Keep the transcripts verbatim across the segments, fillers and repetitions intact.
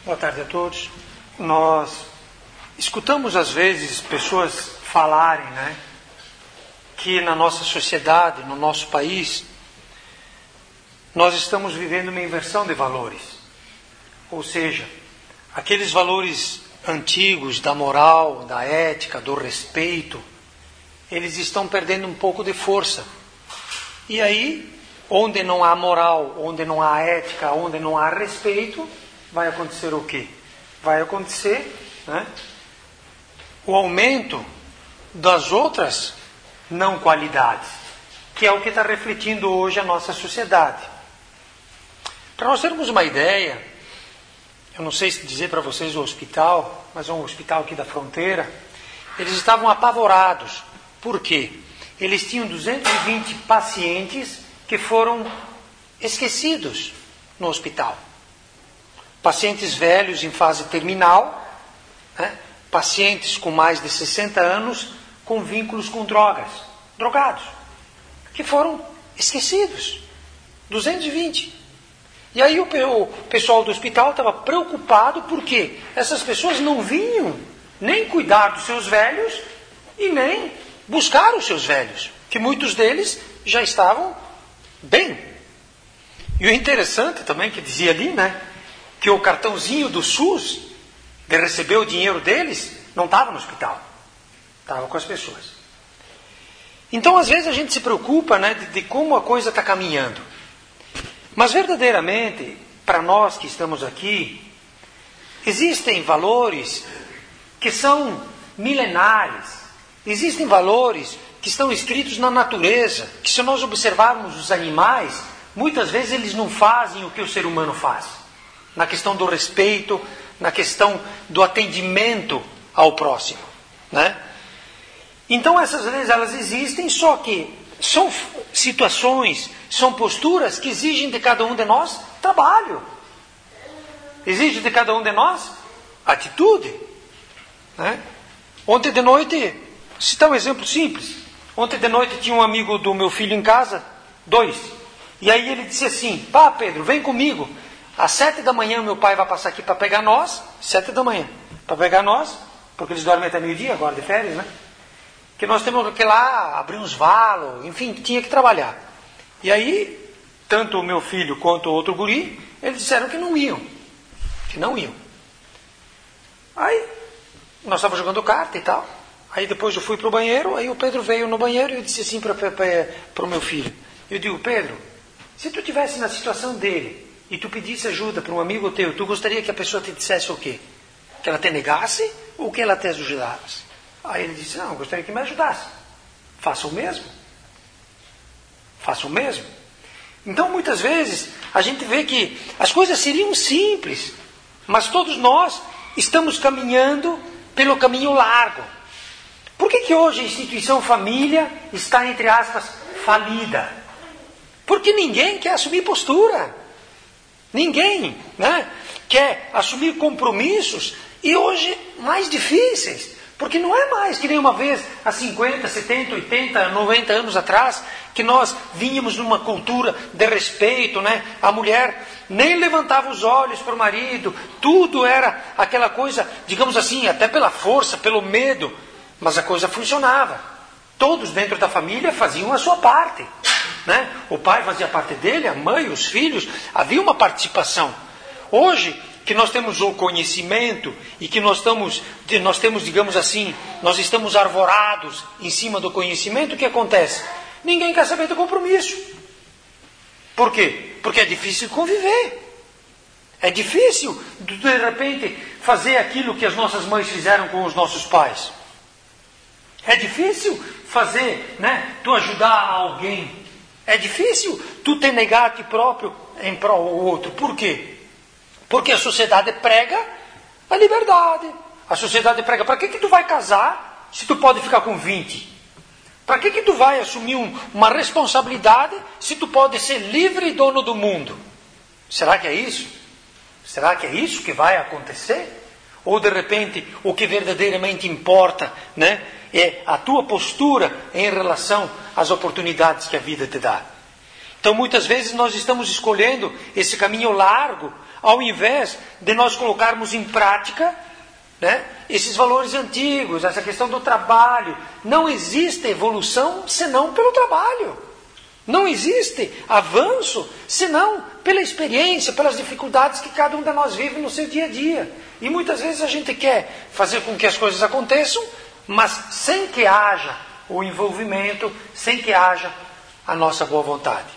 Boa tarde a todos. Nós escutamos às vezes pessoas falarem, né, que na nossa sociedade, no nosso país, nós estamos vivendo uma inversão de valores. Ou seja, aqueles valores antigos da moral, da ética, do respeito, eles estão perdendo um pouco de força. E aí, onde não há moral, onde não há ética, onde não há respeito, vai acontecer o quê? Vai acontecer, né, o aumento das outras não qualidades, que é o que está refletindo hoje a nossa sociedade. Para nós termos uma ideia, eu não sei se dizer para vocês o hospital, mas é um hospital aqui da fronteira, eles estavam apavorados. Por quê? Eles tinham duzentos e vinte pacientes que foram esquecidos no hospital. Pacientes velhos em fase terminal, né? Pacientes com mais de sessenta anos com vínculos com drogas, drogados, que foram esquecidos. duzentos e vinte. E aí o, o pessoal do hospital estava preocupado porque essas pessoas não vinham nem cuidar dos seus velhos e nem buscar os seus velhos, que muitos deles já estavam bem. E o interessante também que dizia ali, né, que o cartãozinho do SUS, de receber o dinheiro deles, não estava no hospital, estava com as pessoas. Então, às vezes, a gente se preocupa, né, de, de como a coisa está caminhando. Mas, verdadeiramente, para nós que estamos aqui, existem valores que são milenares, existem valores que estão escritos na natureza, que se nós observarmos os animais, muitas vezes eles não fazem o que o ser humano faz. Na questão do respeito, na questão do atendimento ao próximo, né? Então essas leis, elas existem, só que são situações, são posturas que exigem de cada um de nós trabalho. Exigem de cada um de nós atitude, né? Ontem de noite, citar um exemplo simples. Ontem de noite tinha um amigo do meu filho em casa, dois. E aí ele disse assim: pá, Pedro, vem comigo. Às sete da manhã meu pai vai passar aqui para pegar nós, sete da manhã, para pegar nós, porque eles dormem até meio-dia, agora de férias, né? Que nós temos que ir lá abrir uns valos, enfim, tinha que trabalhar. E aí, tanto o meu filho quanto o outro guri, eles disseram que não iam, que não iam. Aí, nós estávamos jogando carta e tal, aí depois eu fui para o banheiro, aí o Pedro veio no banheiro e eu disse assim para o meu filho, eu digo: Pedro, se tu estivesse na situação dele, e tu pedisse ajuda para um amigo teu, tu gostaria que a pessoa te dissesse o quê? Que ela te negasse ou que ela te ajudasse? Aí ele disse: não, eu gostaria que me ajudasse. Faça o mesmo. Faça o mesmo. Então, muitas vezes, a gente vê que as coisas seriam simples, mas todos nós estamos caminhando pelo caminho largo. Por que que hoje a instituição família está, entre aspas, falida? Porque ninguém quer assumir postura. Ninguém, né, quer assumir compromissos, e hoje mais difíceis, porque não é mais que nem uma vez há cinquenta, setenta, oitenta, noventa anos atrás, que nós vínhamos numa cultura de respeito, né? A mulher nem levantava os olhos para o marido, tudo era aquela coisa, digamos assim, até pela força, pelo medo, mas a coisa funcionava. Todos dentro da família faziam a sua parte, né? O pai fazia parte dele, a mãe, os filhos, havia uma participação. Hoje, que nós temos o conhecimento e que nós, estamos, nós temos, digamos assim, nós estamos arvorados em cima do conhecimento, o que acontece? Ninguém quer saber do compromisso. Por quê? Porque é difícil conviver. É difícil, de repente, fazer aquilo que as nossas mães fizeram com os nossos pais. É difícil fazer, né, tu ajudar alguém. É difícil tu te negar a ti próprio em prol do outro. Por quê? Porque a sociedade prega a liberdade. A sociedade prega: para que que tu vai casar se tu pode ficar com vinte? Para que que tu vai assumir um, uma responsabilidade se tu pode ser livre e dono do mundo? Será que é isso? Será que é isso que vai acontecer? Ou de repente o que verdadeiramente importa, né, é a tua postura em relação às oportunidades que a vida te dá? Então muitas vezes nós estamos escolhendo esse caminho largo, ao invés de nós colocarmos em prática, né, esses valores antigos, essa questão do trabalho. Não existe evolução senão pelo trabalho. Não existe avanço senão pela experiência, pelas dificuldades que cada um de nós vive no seu dia a dia. E muitas vezes a gente quer fazer com que as coisas aconteçam, mas sem que haja o envolvimento, sem que haja a nossa boa vontade.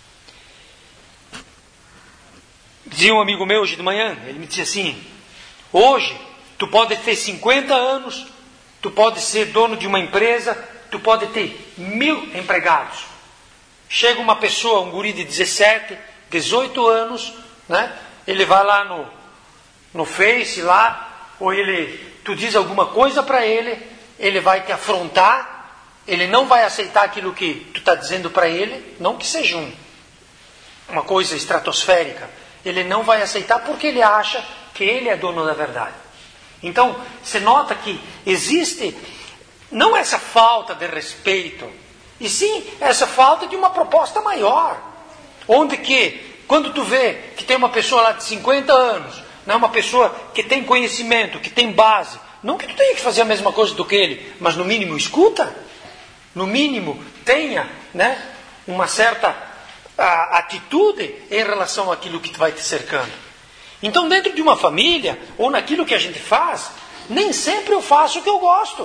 Dizia um amigo meu hoje de manhã, ele me disse assim: hoje tu pode ter cinquenta anos, tu pode ser dono de uma empresa, tu pode ter mil empregados. Chega uma pessoa, um guri de dezessete, dezoito anos, né? Ele vai lá no, no Face, lá, ou ele, tu diz alguma coisa para ele, ele vai te afrontar, ele não vai aceitar aquilo que tu está dizendo para ele, não que seja um, uma coisa estratosférica, ele não vai aceitar porque ele acha que ele é dono da verdade. Então, você nota que existe, não essa falta de respeito, e sim essa falta de uma proposta maior, onde que, quando tu vê que tem uma pessoa lá de cinquenta anos, né, uma pessoa que tem conhecimento, que tem base, não que tu tenha que fazer a mesma coisa do que ele, mas no mínimo escuta, no mínimo tenha, né, uma certa a, atitude em relação àquilo que vai te cercando. Então, dentro de uma família, ou naquilo que a gente faz, nem sempre eu faço o que eu gosto.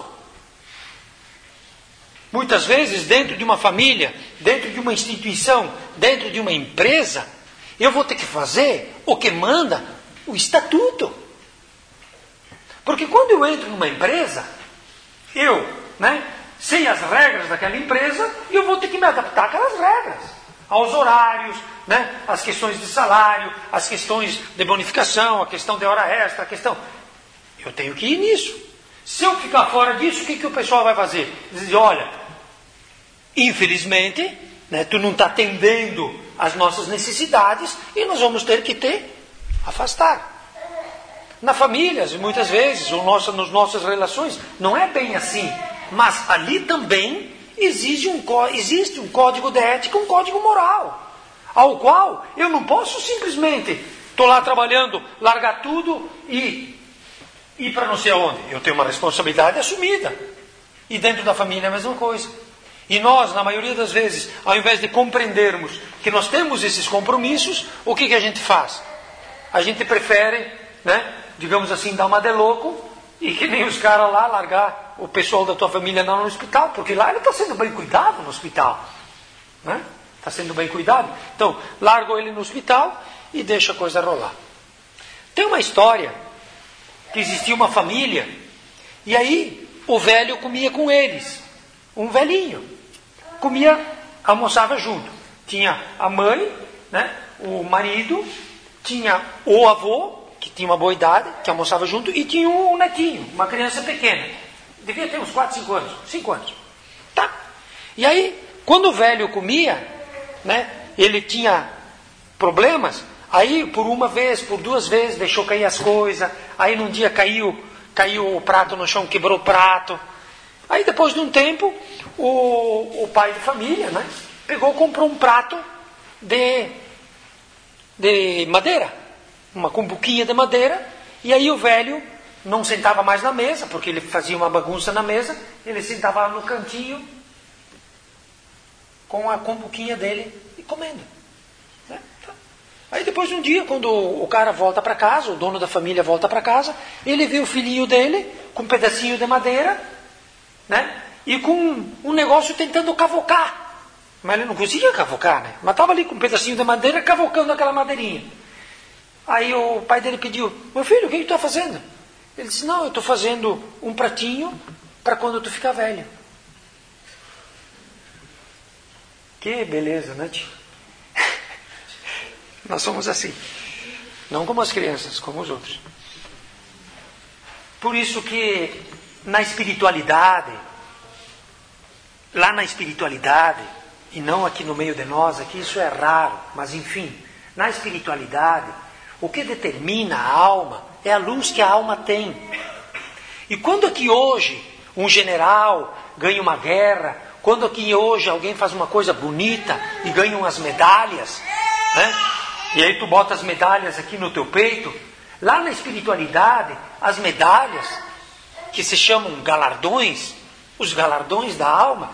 Muitas vezes, dentro de uma família, dentro de uma instituição, dentro de uma empresa, eu vou ter que fazer o que manda o estatuto. Porque quando eu entro numa empresa, eu, né, sei as regras daquela empresa, e eu vou ter que me adaptar àquelas regras, aos horários, né, às questões de salário, às questões de bonificação, a questão de hora extra, a questão... Eu tenho que ir nisso. Se eu ficar fora disso, o que, que o pessoal vai fazer? Diz, olha, infelizmente, né, tu não está atendendo às nossas necessidades e nós vamos ter que te afastar. Na família, muitas vezes, ou nossa, nas nossas relações, não é bem assim. Mas ali também existe um, existe um código de ética, um código moral, ao qual eu não posso simplesmente, estou lá trabalhando, largar tudo e ir para não sei aonde. Eu tenho uma responsabilidade assumida. E dentro da família é a mesma coisa. E nós, na maioria das vezes, ao invés de compreendermos que nós temos esses compromissos, o que, que a gente faz? A gente prefere, né, digamos assim, dar uma de louco e que nem os caras lá, largar o pessoal da tua família lá no hospital, porque lá ele está sendo bem cuidado no hospital. Né? Está sendo bem cuidado. Então, largo ele no hospital e deixa a coisa rolar. Tem uma história que existia uma família, e aí o velho comia com eles, um velhinho, comia, almoçava junto, tinha a mãe, né, o marido, tinha o avô, que tinha uma boa idade, que almoçava junto, e tinha um netinho, uma criança pequena, devia ter uns quatro, cinco anos, cinco anos, tá? E aí, quando o velho comia, né, ele tinha problemas. Aí, por uma vez, por duas vezes, deixou cair as coisas. Aí, num dia, caiu, caiu o prato no chão, quebrou o prato. Aí, depois de um tempo, o, o pai de família, né, pegou e comprou um prato de, de madeira. Uma cumbuquinha de madeira. E aí, o velho não sentava mais na mesa, porque ele fazia uma bagunça na mesa. Ele sentava lá no cantinho, com a cumbuquinha dele, e comendo. Né? Aí depois de um dia, quando o cara volta para casa, o dono da família volta para casa, ele vê o filhinho dele com um pedacinho de madeira, né? E com um negócio tentando cavocar. Mas ele não conseguia cavocar, né? Mas estava ali com um pedacinho de madeira cavocando aquela madeirinha. Aí o pai dele pediu: meu filho, o que, que tu está fazendo? Ele disse: não, eu estou fazendo um pratinho para quando tu ficar velho. Que beleza, né, tio? Nós somos assim. Não como as crianças, como os outros. Por isso que na espiritualidade, lá na espiritualidade, e não aqui no meio de nós, aqui isso é raro, mas enfim, na espiritualidade, o que determina a alma é a luz que a alma tem. E quando aqui hoje um general ganha uma guerra, quando aqui hoje alguém faz uma coisa bonita e ganha umas medalhas, né? E aí tu bota as medalhas aqui no teu peito. Lá na espiritualidade, as medalhas, que se chamam galardões, os galardões da alma,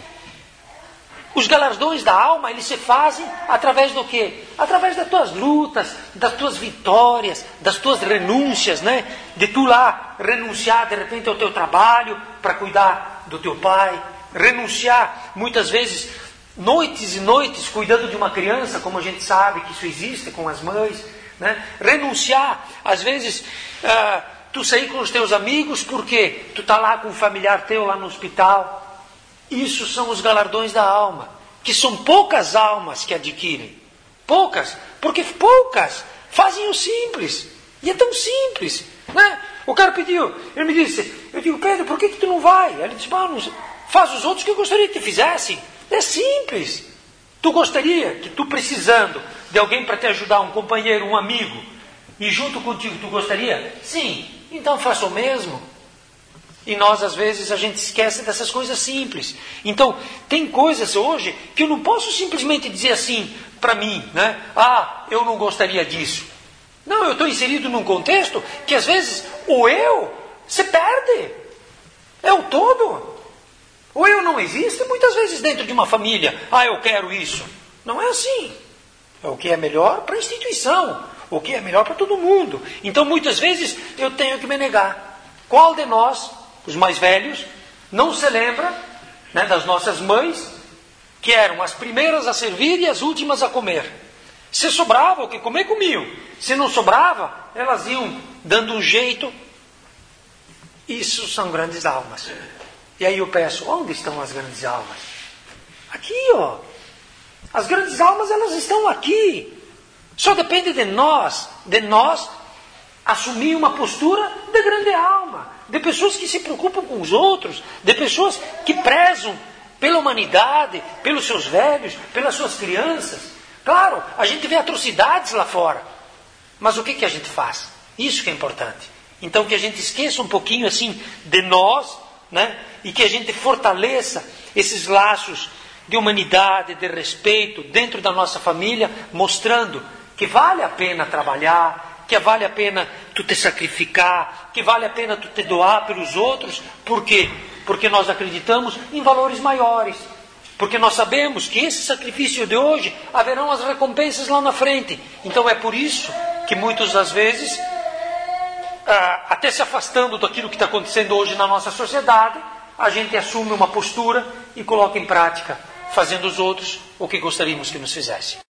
os galardões da alma, eles se fazem através do quê? Através das tuas lutas, das tuas vitórias, das tuas renúncias, né? De tu lá renunciar de repente ao teu trabalho para cuidar do teu pai, renunciar muitas vezes noites e noites cuidando de uma criança, como a gente sabe que isso existe com as mães, né? Renunciar, às vezes, ah, tu sair com os teus amigos porque tu está lá com um familiar teu lá no hospital. Isso são os galardões da alma, que são poucas almas que adquirem. Poucas, porque poucas fazem o simples. E é tão simples, né? O cara pediu, ele me disse, eu digo, Pedro, por que, que tu não vai? Ele disse, ah, não, faz os outros que eu gostaria que te fizessem. É simples. Tu gostaria que tu precisando de alguém para te ajudar, um companheiro, um amigo, e junto contigo tu gostaria? Sim, então faça o mesmo. E nós, às vezes, a gente esquece dessas coisas simples. Então, tem coisas hoje que eu não posso simplesmente dizer assim para mim, né? Ah, eu não gostaria disso. Não, eu estou inserido num contexto que, às vezes, o eu se perde. É o todo. O eu não existe muitas vezes dentro de uma família. Ah, eu quero isso. Não é assim. É o que é melhor para a instituição. O que é melhor para todo mundo. Então, muitas vezes, eu tenho que me negar. Qual de nós, os mais velhos, não se lembra, né, das nossas mães, que eram as primeiras a servir e as últimas a comer? Se sobrava, o que comer, comiam. Se não sobrava, elas iam dando um jeito. Isso são grandes almas. E aí eu peço, onde estão as grandes almas? Aqui, ó. As grandes almas, elas estão aqui. Só depende de nós, de nós assumir uma postura de grande alma. De pessoas que se preocupam com os outros, de pessoas que prezam pela humanidade, pelos seus velhos, pelas suas crianças. Claro, a gente vê atrocidades lá fora, mas o que, que a gente faz? Isso que é importante. Então que a gente esqueça um pouquinho assim de nós, né? E que a gente fortaleça esses laços de humanidade, de respeito dentro da nossa família, mostrando que vale a pena trabalhar, que vale a pena tu te sacrificar, que vale a pena tu te doar pelos outros. Por quê? Porque nós acreditamos em valores maiores. Porque nós sabemos que esse sacrifício de hoje haverão as recompensas lá na frente. Então é por isso que muitas das vezes, ah, até se afastando daquilo que está acontecendo hoje na nossa sociedade, a gente assume uma postura e coloca em prática, fazendo os outros o que gostaríamos que nos fizessem.